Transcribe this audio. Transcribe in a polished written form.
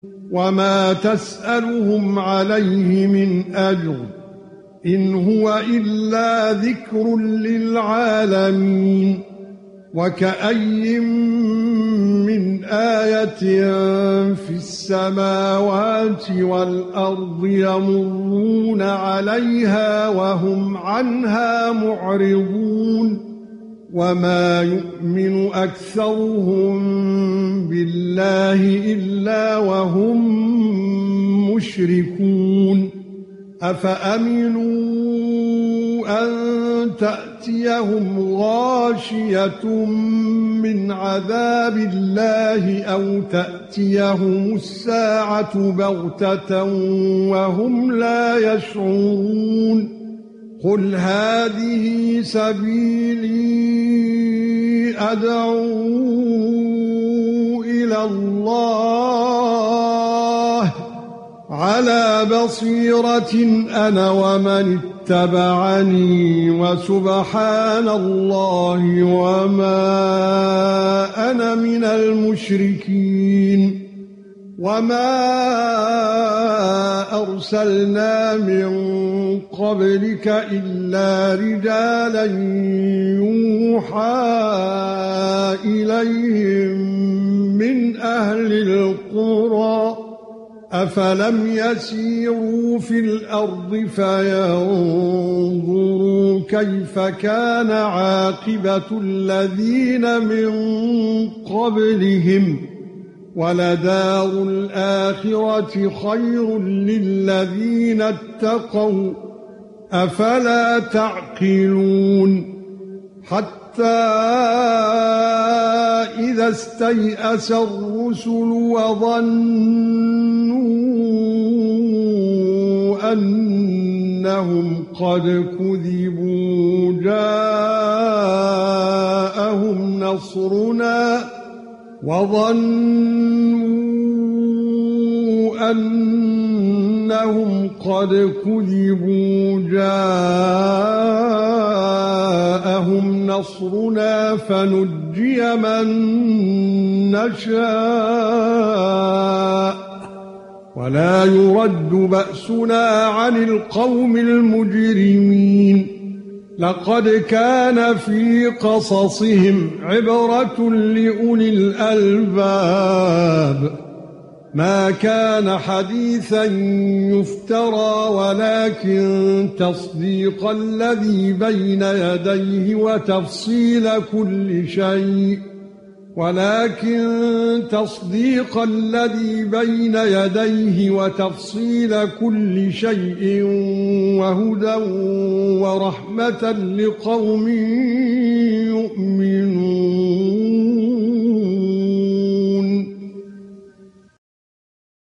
وما تسألهم عليه من أجر إن هو إلا ذكر للعالمين وكأي من آية في السماوات والأرض يمرون عليها وهم عنها معرضون وما يؤمن أكثرهم بالله إلا وهم مشركون أفأمنوا أن تأتيهم غاشية من عذاب الله أو تأتيهم الساعة بغتة وهم لا يشعرون قل هذه سبيلي أدعو إلى الله على بصيرة أنا ومن اتبعني وسبحان الله وما أنا من المشركين وما أرسلنا من قبلك إلا رجالا يوحى إليهم من أهل القرى أفلم يسيروا في الأرض فينظروا كيف كان عاقبة الذين من قبلهم ولدار الآخرة خير للذين اتقوا أفلا تعقلون حتى إذا استيأس الرسل وظنوا أنهم قد كذبوا جاءهم نصرنا وظنوا أنهم قد كذبوا جاءهم نصرنا فنجي من نشاء ولا يرد بأسنا عن القوم المجرمين لقد كان في قصصهم عبرة لأولي الألباب ما كان حديثا يفترى ولكن تصديق الذي بين يديه وتفصيل كل شيء وهدى ورحمة لقوم يؤمنون